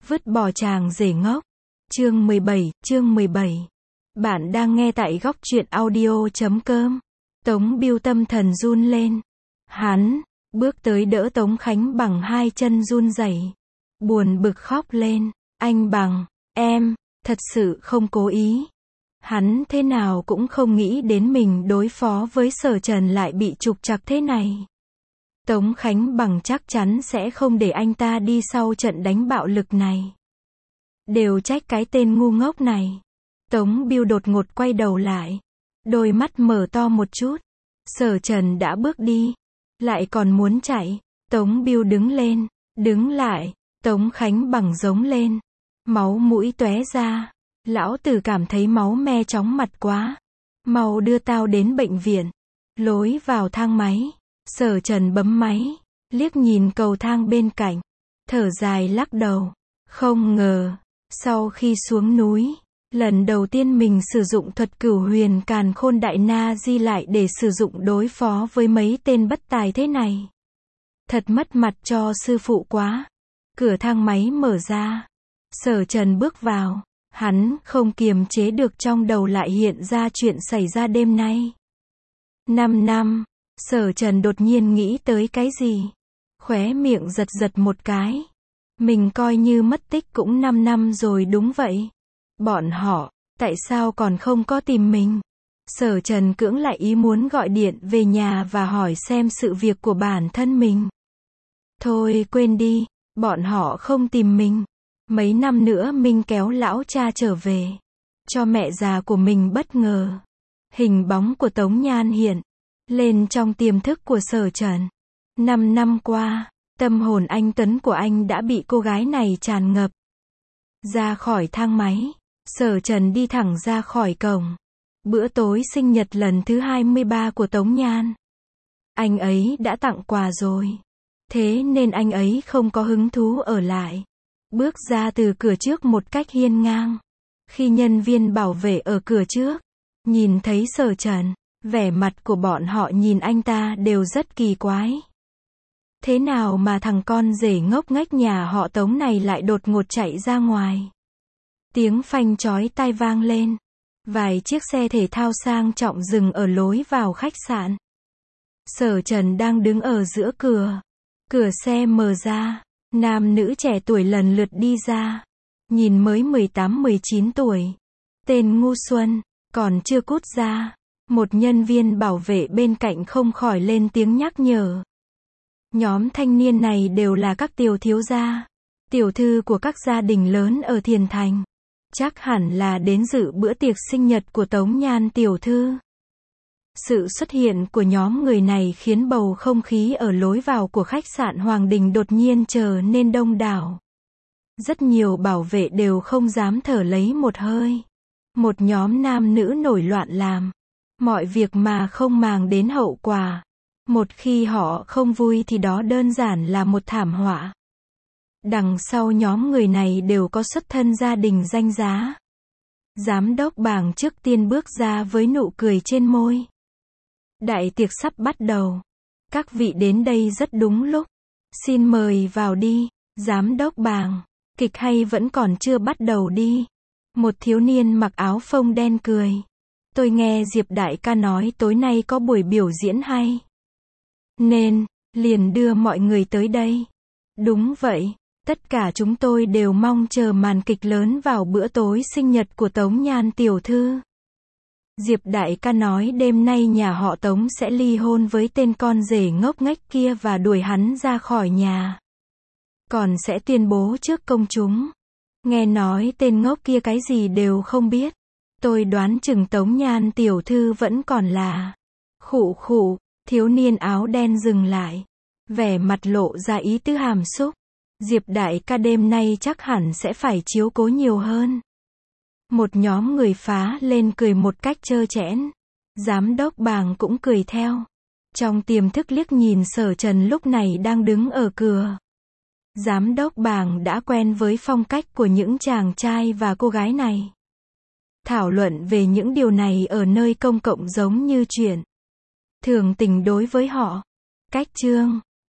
Vứt bỏ chàng rể ngốc. Chương 17. Bạn đang nghe tại góc truyện audio.com. Tống Bưu tâm thần run lên. Hắn bước tới đỡ Tống Khánh Bằng, hai chân run rẩy, buồn bực khóc lên. Anh Bằng, em thật sự không cố ý. Hắn thế nào cũng không nghĩ đến mình đối phó với Sở Trần lại bị trục trặc thế này. Tống Khánh Bằng chắc chắn sẽ không để anh ta đi sau trận đánh bạo lực này. Đều trách cái tên ngu ngốc này. Tống Bưu đột ngột quay đầu lại, đôi mắt mở to một chút. Sở Trần đã bước đi, lại còn muốn chạy. Tống Bưu đứng lên, đứng lại. Tống Khánh Bằng giống lên, máu mũi tóe ra. Lão tử cảm thấy máu me chóng mặt quá, mau đưa tao đến bệnh viện. Lối vào thang máy, Sở Trần bấm máy, liếc nhìn cầu thang bên cạnh, thở dài lắc đầu. Không ngờ, sau khi xuống núi, lần đầu tiên mình sử dụng thuật Cửu Huyền Càn Khôn Đại Na Di lại để sử dụng đối phó với mấy tên bất tài thế này. Thật mất mặt cho sư phụ quá. Cửa thang máy mở ra, Sở Trần bước vào. Hắn không kiềm chế được, trong đầu lại hiện ra chuyện xảy ra đêm nay. 5 năm, Sở Trần đột nhiên nghĩ tới cái gì. Khóe miệng giật giật một cái. Mình coi như mất tích cũng 5 năm rồi đúng vậy. Bọn họ, tại sao còn không có tìm mình? Sở Trần cưỡng lại ý muốn gọi điện về nhà và hỏi xem sự việc của bản thân mình. Thôi quên đi, bọn họ không tìm mình. Mấy năm nữa mình kéo lão cha trở về, cho mẹ già của mình bất ngờ. Hình bóng của Tống Nhan hiện lên trong tiềm thức của Sở Trần. 5 năm qua, tâm hồn anh Tuấn của anh đã bị cô gái này tràn ngập. Ra khỏi thang máy, Sở Trần đi thẳng ra khỏi cổng. Bữa tối sinh nhật lần thứ 23 của Tống Nhan, anh ấy đã tặng quà rồi, thế nên anh ấy không có hứng thú ở lại. Bước ra từ cửa trước một cách hiên ngang. Khi nhân viên bảo vệ ở cửa trước nhìn thấy Sở Trần, vẻ mặt của bọn họ nhìn anh ta đều rất kỳ quái. Thế nào mà thằng con rể ngốc nghếch nhà họ Tống này lại đột ngột chạy ra ngoài? Tiếng phanh chói tai vang lên. Vài chiếc xe thể thao sang trọng dừng ở lối vào khách sạn. Sở Trần đang đứng ở giữa cửa. Cửa xe mở ra. Nam nữ trẻ tuổi lần lượt đi ra. Nhìn mới 18-19 tuổi. Tên ngu xuân, còn chưa cút ra. Một nhân viên bảo vệ bên cạnh không khỏi lên tiếng nhắc nhở. Nhóm thanh niên này đều là các tiểu thiếu gia, tiểu thư của các gia đình lớn ở Thiền Thành. Chắc hẳn là đến dự bữa tiệc sinh nhật của Tống Nhan tiểu thư. Sự xuất hiện của nhóm người này khiến bầu không khí ở lối vào của khách sạn Hoàng Đình đột nhiên trở nên đông đảo. Rất nhiều bảo vệ đều không dám thở lấy một hơi. Một nhóm nam nữ nổi loạn làm mọi việc mà không màng đến hậu quả. Một khi họ không vui thì đó đơn giản là một thảm họa. Đằng sau nhóm người này đều có xuất thân gia đình danh giá. Giám đốc Bàng trước tiên bước ra với nụ cười trên môi. Đại tiệc sắp bắt đầu. Các vị đến đây rất đúng lúc. Xin mời vào đi. Giám đốc Bàng, kịch hay vẫn còn chưa bắt đầu đi. Một thiếu niên mặc áo phông đen cười. Tôi nghe Diệp đại ca nói tối nay có buổi biểu diễn hay, nên liền đưa mọi người tới đây. Đúng vậy, tất cả chúng tôi đều mong chờ màn kịch lớn vào bữa tối sinh nhật của Tống Nhan tiểu thư. Diệp đại ca nói đêm nay nhà họ Tống sẽ ly hôn với tên con rể ngốc nghếch kia và đuổi hắn ra khỏi nhà. Còn sẽ tuyên bố trước công chúng. Nghe nói tên ngốc kia cái gì đều không biết. Tôi đoán chừng Tống Nhan tiểu thư vẫn còn là... Khụ khụ, thiếu niên áo đen dừng lại. Vẻ mặt lộ ra ý tứ hàm xúc. Diệp đại ca đêm nay chắc hẳn sẽ phải chiếu cố nhiều hơn. Một nhóm người phá lên cười một cách trơ trẽn. Giám đốc Bàng cũng cười theo. Trong tiềm thức liếc nhìn Sở Trần lúc này đang đứng ở cửa. Giám đốc Bàng đã quen với phong cách của những chàng trai và cô gái này. Thảo luận về những điều này ở nơi công cộng giống như chuyện thường tình đối với họ. Cách chương